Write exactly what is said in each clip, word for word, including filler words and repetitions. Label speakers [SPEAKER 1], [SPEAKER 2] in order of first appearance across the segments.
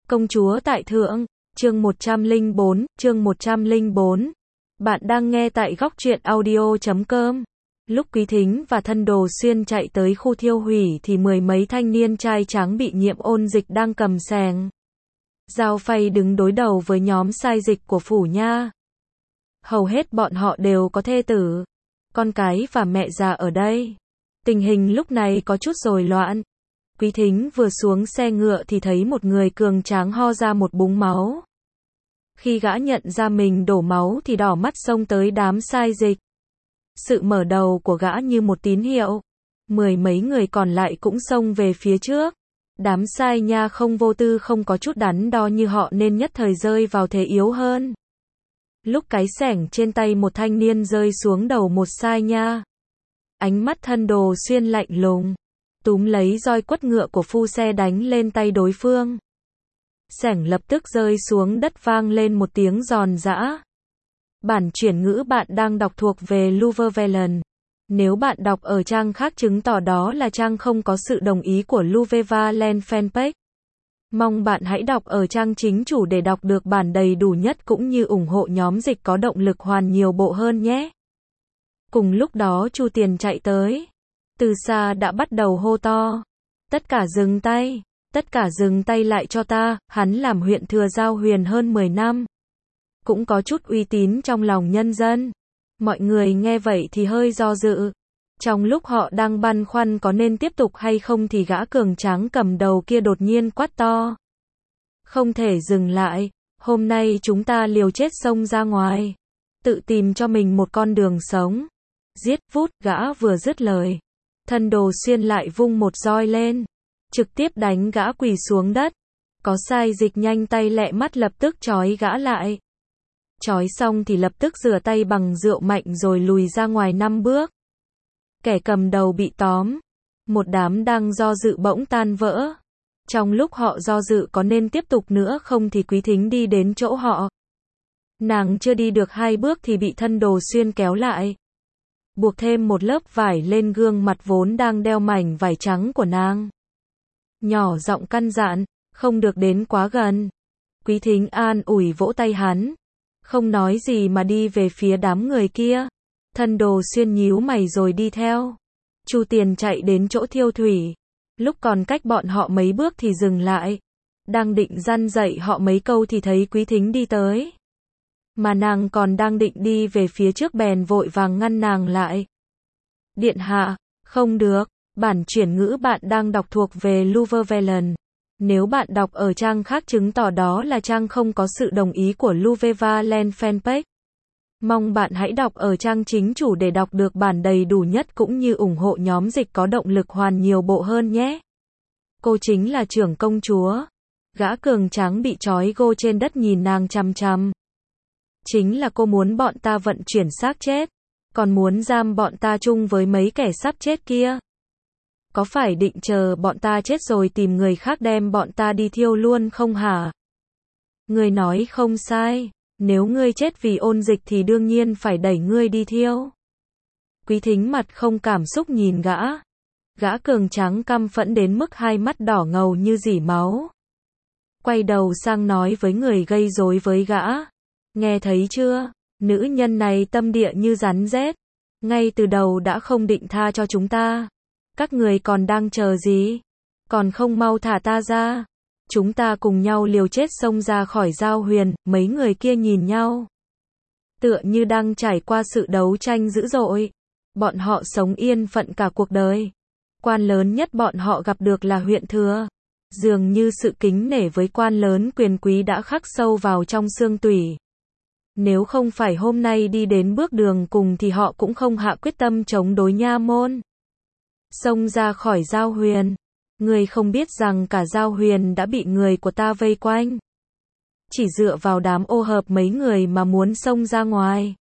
[SPEAKER 1] Công chúa tại thượng, chương một trăm lẻ bốn, chương một trăm lẻ bốn. Bạn đang nghe tại góc truyện audio chấm com. Lúc Quý Thính và Thân Đồ Xuyên chạy tới khu thiêu hủy thì mười mấy thanh niên trai tráng bị nhiễm ôn dịch đang cầm xẻng dao phay đứng đối đầu với nhóm sai dịch của phủ nha. Hầu hết bọn họ đều có thê tử, con cái và mẹ già ở đây. Tình hình lúc này có chút rối loạn. Quý Thính vừa xuống xe ngựa thì thấy một người cường tráng ho ra một búng máu. Khi gã nhận ra mình đổ máu thì đỏ mắt xông tới đám sai dịch. Sự mở đầu của gã như một tín hiệu. Mười mấy người còn lại cũng xông về phía trước. Đám sai nha không vô tư không có chút đắn đo như họ nên nhất thời rơi vào thế yếu hơn. Lúc cái xẻng trên tay một thanh niên rơi xuống đầu một sai nha, ánh mắt Thân Đồ Xuyên lạnh lùng, túm lấy roi quất ngựa của phu xe đánh lên tay đối phương. Xẻng lập tức rơi xuống đất vang lên một tiếng giòn giã. Bản chuyển ngữ bạn đang đọc thuộc về Luvevelen. Nếu bạn đọc ở trang khác chứng tỏ đó là trang không có sự đồng ý của Luvevelen fanpage. Mong bạn hãy đọc ở trang chính chủ để đọc được bản đầy đủ nhất cũng như ủng hộ nhóm dịch có động lực hoàn nhiều bộ hơn nhé. Cùng lúc đó Chu Tiền chạy tới. Từ xa đã bắt đầu hô to. Tất cả dừng tay, tất cả dừng tay lại cho ta, hắn làm huyện thừa Giao Huyền hơn mười năm. Cũng có chút uy tín trong lòng nhân dân. Mọi người nghe vậy thì hơi do dự. Trong lúc họ đang băn khoăn có nên tiếp tục hay không thì gã cường tráng cầm đầu kia đột nhiên quát to. Không thể dừng lại, hôm nay chúng ta liều chết xông ra ngoài. Tự tìm cho mình một con đường sống. Giết vút, gã vừa dứt lời. Thân Đồ Xuyên lại vung một roi lên. Trực tiếp đánh gã quỳ xuống đất. Có sai dịch nhanh tay lẹ mắt lập tức trói gã lại. Trói xong thì lập tức rửa tay bằng rượu mạnh rồi lùi ra ngoài năm bước. Kẻ cầm đầu bị tóm. Một đám đang do dự bỗng tan vỡ. Trong lúc họ do dự có nên tiếp tục nữa không thì Quý Thính đi đến chỗ họ. Nàng chưa đi được hai bước thì bị Thân Đồ Xuyên kéo lại. Buộc thêm một lớp vải lên gương mặt vốn đang đeo mảnh vải trắng của nàng. Nhỏ giọng căn dặn, không được đến quá gần. Quý Thính an ủi vỗ tay hắn. Không nói gì mà đi về phía đám người kia. Thân Đồ Xuyên nhíu mày rồi đi theo. Chu Tiền chạy đến chỗ thiêu thủy. Lúc còn cách bọn họ mấy bước thì dừng lại. Đang định răn dạy họ mấy câu thì thấy Quý Thính đi tới. Mà nàng còn đang định đi về phía trước bèn vội vàng ngăn nàng lại. Điện hạ, không được, bản chuyển ngữ bạn đang đọc thuộc về Luvevelen. Nếu bạn đọc ở trang khác chứng tỏ đó là trang không có sự đồng ý của Luvevelen fanpage. Mong bạn hãy đọc ở trang chính chủ để đọc được bản đầy đủ nhất cũng như ủng hộ nhóm dịch có động lực hoàn nhiều bộ hơn nhé. Cô chính là trưởng công chúa. Gã cường tráng bị trói gô trên đất nhìn nàng chằm chằm. Chính là cô muốn bọn ta vận chuyển xác chết, còn muốn giam bọn ta chung với mấy kẻ sắp chết kia. Có phải định chờ bọn ta chết rồi tìm người khác đem bọn ta đi thiêu luôn không hả? Ngươi nói không sai, nếu ngươi chết vì ôn dịch thì đương nhiên phải đẩy ngươi đi thiêu. Quý Thính mặt không cảm xúc nhìn gã. Gã cường tráng căm phẫn đến mức hai mắt đỏ ngầu như rỉ máu. Quay đầu sang nói với người gây rối với gã. Nghe thấy chưa, nữ nhân này tâm địa như rắn rết. Ngay từ đầu đã không định tha cho chúng ta. Các người còn đang chờ gì? Còn không mau thả ta ra. Chúng ta cùng nhau liều chết xông ra khỏi Giao Huyền. Mấy người kia nhìn nhau. Tựa như đang trải qua sự đấu tranh dữ dội. Bọn họ sống yên phận cả cuộc đời. Quan lớn nhất bọn họ gặp được là huyện thừa. Dường như sự kính nể với quan lớn quyền quý đã khắc sâu vào trong xương tủy. Nếu không phải hôm nay đi đến bước đường cùng thì họ cũng không hạ quyết tâm chống đối nha môn. Xông ra khỏi Giao Huyền. Người không biết rằng cả Giao Huyền đã bị người của ta vây quanh. Chỉ dựa vào đám ô hợp mấy người mà muốn xông ra ngoài.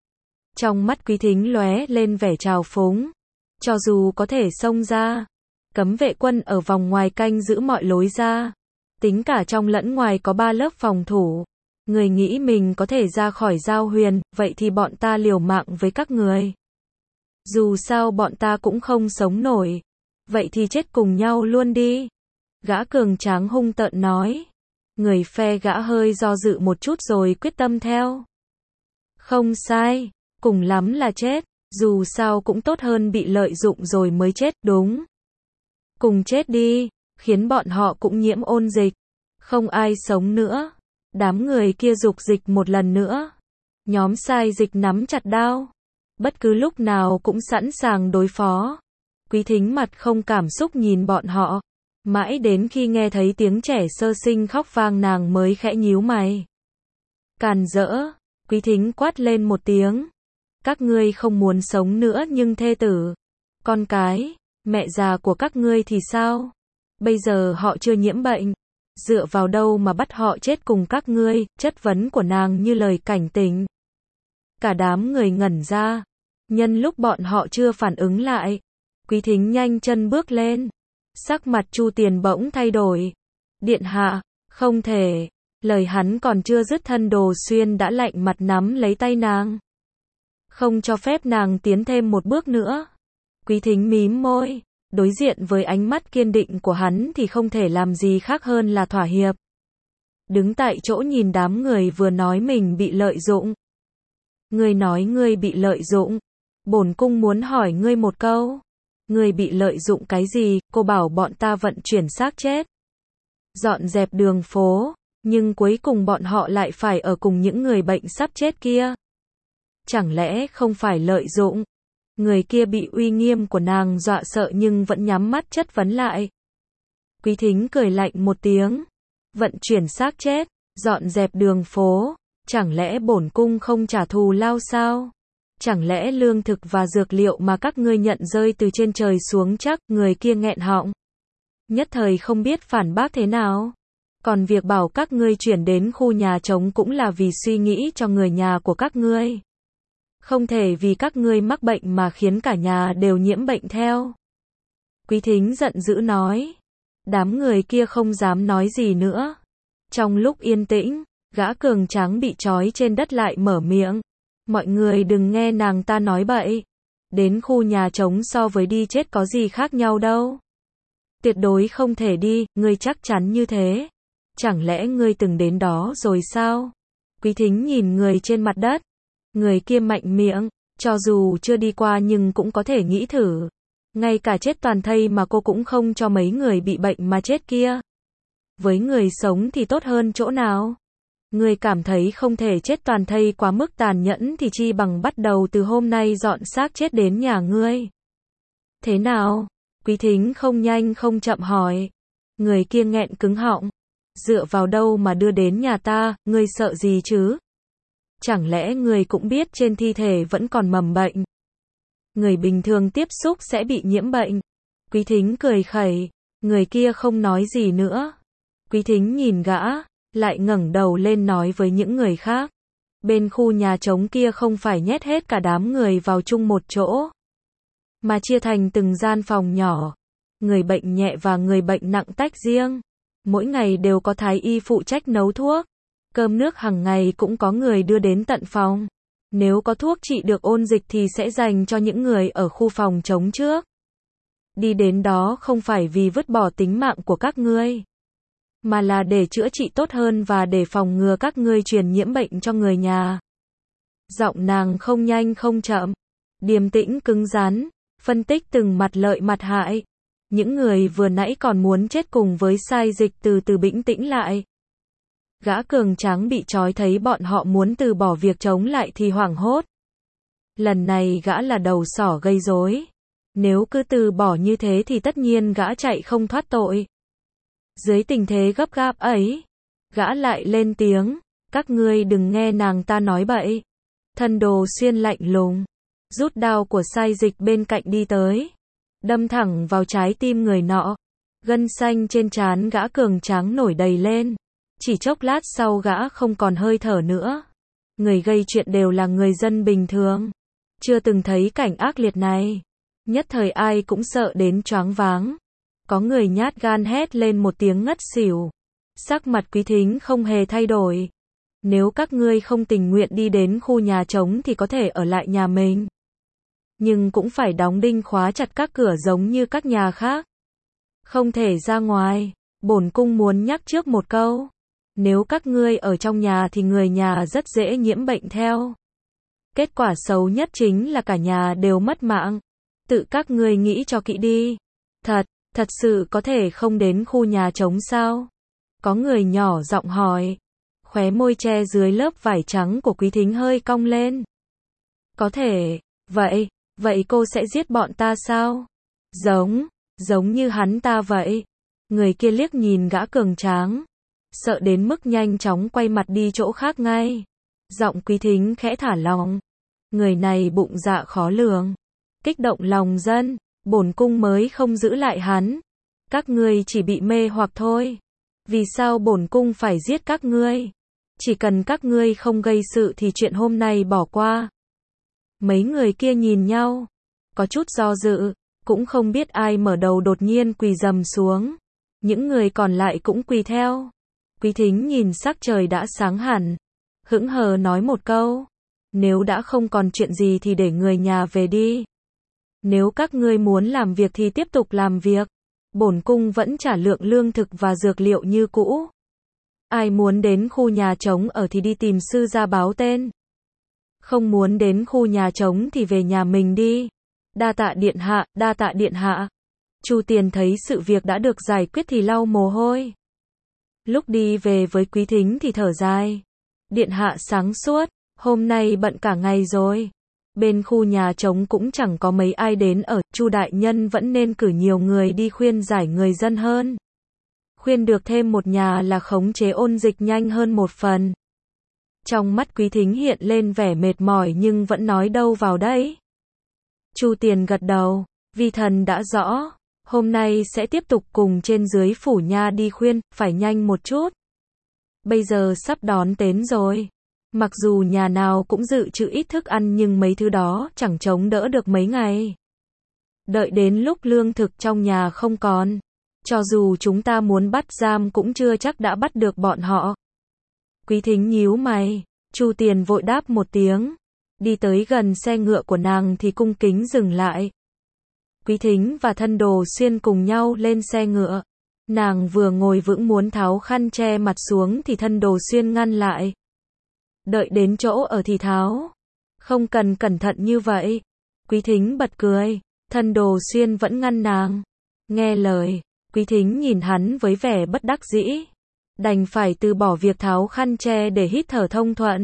[SPEAKER 1] Trong mắt Quý Thính lóe lên vẻ trào phúng. Cho dù có thể xông ra, cấm vệ quân ở vòng ngoài canh giữ mọi lối ra. Tính cả trong lẫn ngoài có ba lớp phòng thủ. Người nghĩ mình có thể ra khỏi Giao Huyền, vậy thì bọn ta liều mạng với các người. Dù sao bọn ta cũng không sống nổi. Vậy thì chết cùng nhau luôn đi. Gã cường tráng hung tợn nói. Người phe gã hơi do dự một chút rồi quyết tâm theo. Không sai, cùng lắm là chết, dù sao cũng tốt hơn bị lợi dụng rồi mới chết, đúng. Cùng chết đi, khiến bọn họ cũng nhiễm ôn dịch. Không ai sống nữa. Đám người kia dục dịch một lần nữa. Nhóm sai dịch nắm chặt đao. Bất cứ lúc nào cũng sẵn sàng đối phó. Quý Thính mặt không cảm xúc nhìn bọn họ. Mãi đến khi nghe thấy tiếng trẻ sơ sinh khóc vang nàng mới khẽ nhíu mày. Càn rỡ, Quý Thính quát lên một tiếng. Các ngươi không muốn sống nữa nhưng thê tử, con cái, mẹ già của các ngươi thì sao? Bây giờ họ chưa nhiễm bệnh. Dựa vào đâu mà bắt họ chết cùng các ngươi? Chất vấn của nàng như lời cảnh tỉnh. Cả đám người ngẩn ra. Nhân lúc bọn họ chưa phản ứng lại, Quý Thính nhanh chân bước lên. Sắc mặt Chu Tiền bỗng thay đổi. Điện hạ, không thể. Lời hắn còn chưa dứt thân Đồ Xuyên đã lạnh mặt nắm lấy tay nàng. Không cho phép nàng tiến thêm một bước nữa. Quý Thính mím môi. Đối diện với ánh mắt kiên định của hắn thì không thể làm gì khác hơn là thỏa hiệp. Đứng tại chỗ nhìn đám người vừa nói mình bị lợi dụng. Ngươi nói ngươi bị lợi dụng. Bổn cung muốn hỏi ngươi một câu. Ngươi bị lợi dụng cái gì? Cô bảo bọn ta vận chuyển xác chết, dọn dẹp đường phố, nhưng cuối cùng bọn họ lại phải ở cùng những người bệnh sắp chết kia. Chẳng lẽ không phải lợi dụng? Người kia bị uy nghiêm của nàng dọa sợ nhưng vẫn nhắm mắt chất vấn lại. Quý Thính cười lạnh một tiếng. Vận chuyển xác chết, dọn dẹp đường phố, chẳng lẽ bổn cung không trả thù lao sao? Chẳng lẽ lương thực và dược liệu mà các ngươi nhận rơi từ trên trời xuống chắc? Người kia nghẹn họng. Nhất thời không biết phản bác thế nào. Còn việc bảo các ngươi chuyển đến khu nhà trống cũng là vì suy nghĩ cho người nhà của các ngươi. Không thể vì các ngươi mắc bệnh mà khiến cả nhà đều nhiễm bệnh theo. Quý Thính giận dữ nói. Đám người kia không dám nói gì nữa. Trong lúc yên tĩnh, gã cường tráng bị trói trên đất lại mở miệng. Mọi người đừng nghe nàng ta nói bậy. Đến khu nhà trống so với đi chết có gì khác nhau đâu. Tuyệt đối không thể đi, ngươi chắc chắn như thế. Chẳng lẽ ngươi từng đến đó rồi sao? Quý Thính nhìn người trên mặt đất. Người kia mạnh miệng, cho dù chưa đi qua nhưng cũng có thể nghĩ thử. Ngay cả chết toàn thây mà cô cũng không cho mấy người bị bệnh mà chết kia. Với người sống thì tốt hơn chỗ nào? Ngươi cảm thấy không thể chết toàn thây quá mức tàn nhẫn thì chi bằng bắt đầu từ hôm nay dọn xác chết đến nhà ngươi. Thế nào? Quý Thính không nhanh không chậm hỏi. Người kia nghẹn cứng họng. Dựa vào đâu mà đưa đến nhà ta, ngươi sợ gì chứ? Chẳng lẽ người cũng biết trên thi thể vẫn còn mầm bệnh? Người bình thường tiếp xúc sẽ bị nhiễm bệnh. Quý Thính cười khẩy. Người kia không nói gì nữa. Quý Thính nhìn gã, lại ngẩng đầu lên nói với những người khác. Bên khu nhà trống kia không phải nhét hết cả đám người vào chung một chỗ, mà chia thành từng gian phòng nhỏ. Người bệnh nhẹ và người bệnh nặng tách riêng. Mỗi ngày đều có thái y phụ trách nấu thuốc. Cơm nước hàng ngày cũng có người đưa đến tận phòng. Nếu có thuốc trị được ôn dịch thì sẽ dành cho những người ở khu phòng trống trước. Đi đến đó không phải vì vứt bỏ tính mạng của các ngươi, mà là để chữa trị tốt hơn và để phòng ngừa các ngươi truyền nhiễm bệnh cho người nhà. Giọng nàng không nhanh không chậm, điềm tĩnh cứng rắn, phân tích từng mặt lợi mặt hại. Những người vừa nãy còn muốn chết cùng với sai dịch từ từ bĩnh tĩnh lại. Gã cường tráng bị trói thấy bọn họ muốn từ bỏ việc chống lại thì hoảng hốt. Lần này gã là đầu sỏ gây rối. Nếu cứ từ bỏ như thế thì tất nhiên gã chạy không thoát tội. Dưới tình thế gấp gáp ấy, gã lại lên tiếng. Các ngươi đừng nghe nàng ta nói bậy. Thân Đồ Xuyên lạnh lùng, rút đao của sai dịch bên cạnh đi tới, đâm thẳng vào trái tim người nọ. Gân xanh trên trán gã cường tráng nổi đầy lên. Chỉ chốc lát sau gã không còn hơi thở nữa. Người gây chuyện đều là người dân bình thường, chưa từng thấy cảnh ác liệt này. Nhất thời ai cũng sợ đến choáng váng. Có người nhát gan hét lên một tiếng ngất xỉu. Sắc mặt Quý Thính không hề thay đổi. Nếu các ngươi không tình nguyện đi đến khu nhà trống thì có thể ở lại nhà mình. Nhưng cũng phải đóng đinh khóa chặt các cửa giống như các nhà khác. Không thể ra ngoài. Bổn cung muốn nhắc trước một câu. Nếu các ngươi ở trong nhà thì người nhà rất dễ nhiễm bệnh theo. Kết quả xấu nhất chính là cả nhà đều mất mạng. Tự các ngươi nghĩ cho kỹ đi. Thật, thật sự có thể không đến khu nhà trống sao? Có người nhỏ giọng hỏi. Khóe môi che dưới lớp vải trắng của Quý Thính hơi cong lên. Có thể, vậy, vậy cô sẽ giết bọn ta sao? Giống, giống như hắn ta vậy. Người kia liếc nhìn gã cường tráng. Sợ đến mức nhanh chóng quay mặt đi chỗ khác ngay. Giọng Quý Thính khẽ thả lỏng. Người này bụng dạ khó lường. Kích động lòng dân, bổn cung mới không giữ lại hắn. Các ngươi chỉ bị mê hoặc thôi. Vì sao bổn cung phải giết các ngươi? Chỉ cần các ngươi không gây sự thì chuyện hôm nay bỏ qua. Mấy người kia nhìn nhau, có chút do dự, cũng không biết ai mở đầu đột nhiên quỳ rầm xuống. Những người còn lại cũng quỳ theo. Quý Thính nhìn sắc trời đã sáng hẳn, hững hờ nói một câu. Nếu đã không còn chuyện gì thì để người nhà về đi. Nếu các ngươi muốn làm việc thì tiếp tục làm việc. Bổn cung vẫn trả lượng lương thực và dược liệu như cũ. Ai muốn đến khu nhà trống ở thì đi tìm sư gia báo tên. Không muốn đến khu nhà trống thì về nhà mình đi. Đa tạ điện hạ, đa tạ điện hạ. Chu Tiền thấy sự việc đã được giải quyết thì lau mồ hôi. Lúc đi về với Quý Thính thì thở dài. Điện hạ sáng suốt, hôm nay bận cả ngày rồi. Bên khu nhà trống cũng chẳng có mấy ai đến ở, Chu đại nhân vẫn nên cử nhiều người đi khuyên giải người dân hơn. Khuyên được thêm một nhà là khống chế ôn dịch nhanh hơn một phần. Trong mắt Quý Thính hiện lên vẻ mệt mỏi nhưng vẫn nói đâu vào đấy. Chu Tiền gật đầu, vi thần đã rõ, hôm nay sẽ tiếp tục cùng trên dưới phủ nha đi khuyên, phải nhanh một chút. Bây giờ sắp đón Tết rồi. Mặc dù nhà nào cũng dự trữ ít thức ăn nhưng mấy thứ đó chẳng chống đỡ được mấy ngày. Đợi đến lúc lương thực trong nhà không còn, cho dù chúng ta muốn bắt giam cũng chưa chắc đã bắt được bọn họ. Quý Thính nhíu mày, Chu Tiền vội đáp một tiếng. Đi tới gần xe ngựa của nàng thì cung kính dừng lại. Quý Thính và Thân Đồ Xuyên cùng nhau lên xe ngựa. Nàng vừa ngồi vững muốn tháo khăn che mặt xuống thì Thân Đồ Xuyên ngăn lại. Đợi đến chỗ ở thì tháo. Không cần cẩn thận như vậy. Quý Thính bật cười. Thân Đồ Xuyên vẫn ngăn nàng. Nghe lời, Quý Thính nhìn hắn với vẻ bất đắc dĩ. Đành phải từ bỏ việc tháo khăn che để hít thở thông thuận.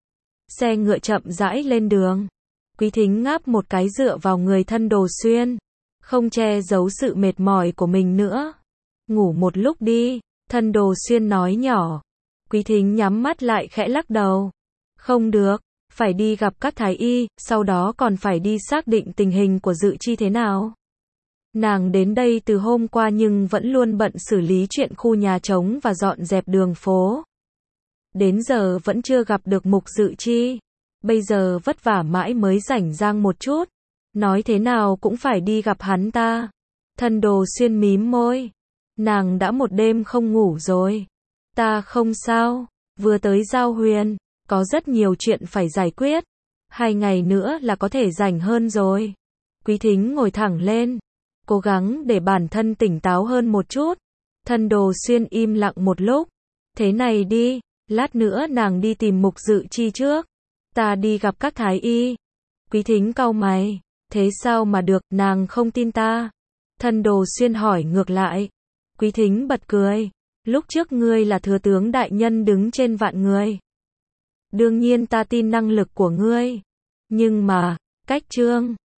[SPEAKER 1] Xe ngựa chậm rãi lên đường. Quý Thính ngáp một cái dựa vào người Thân Đồ Xuyên. Không che giấu sự mệt mỏi của mình nữa. Ngủ một lúc đi, Thân Đồ Xuyên nói nhỏ. Quý Thính nhắm mắt lại khẽ lắc đầu. Không được, phải đi gặp các thái y, sau đó còn phải đi xác định tình hình của Dự Chi thế nào. Nàng đến đây từ hôm qua nhưng vẫn luôn bận xử lý chuyện khu nhà trống và dọn dẹp đường phố. Đến giờ vẫn chưa gặp được Mục Dự Chi. Bây giờ vất vả mãi mới rảnh rang một chút. Nói thế nào cũng phải đi gặp hắn ta. Thân Đồ Xuyên mím môi. Nàng đã một đêm không ngủ rồi. Ta không sao. Vừa tới Giao Huyền. Có rất nhiều chuyện phải giải quyết. Hai ngày nữa là có thể rảnh hơn rồi. Quý Thính ngồi thẳng lên. Cố gắng để bản thân tỉnh táo hơn một chút. Thân Đồ Xuyên im lặng một lúc. Thế này đi. Lát nữa nàng đi tìm Mục Dự Chi trước. Ta đi gặp các thái y. Quý Thính cau mày. Thế sao mà được, nàng không tin ta? Thân Đồ Xuyên hỏi ngược lại. Quý Thính bật cười. Lúc trước ngươi là thừa tướng đại nhân đứng trên vạn người. Đương nhiên ta tin năng lực của ngươi. Nhưng mà, cách trương,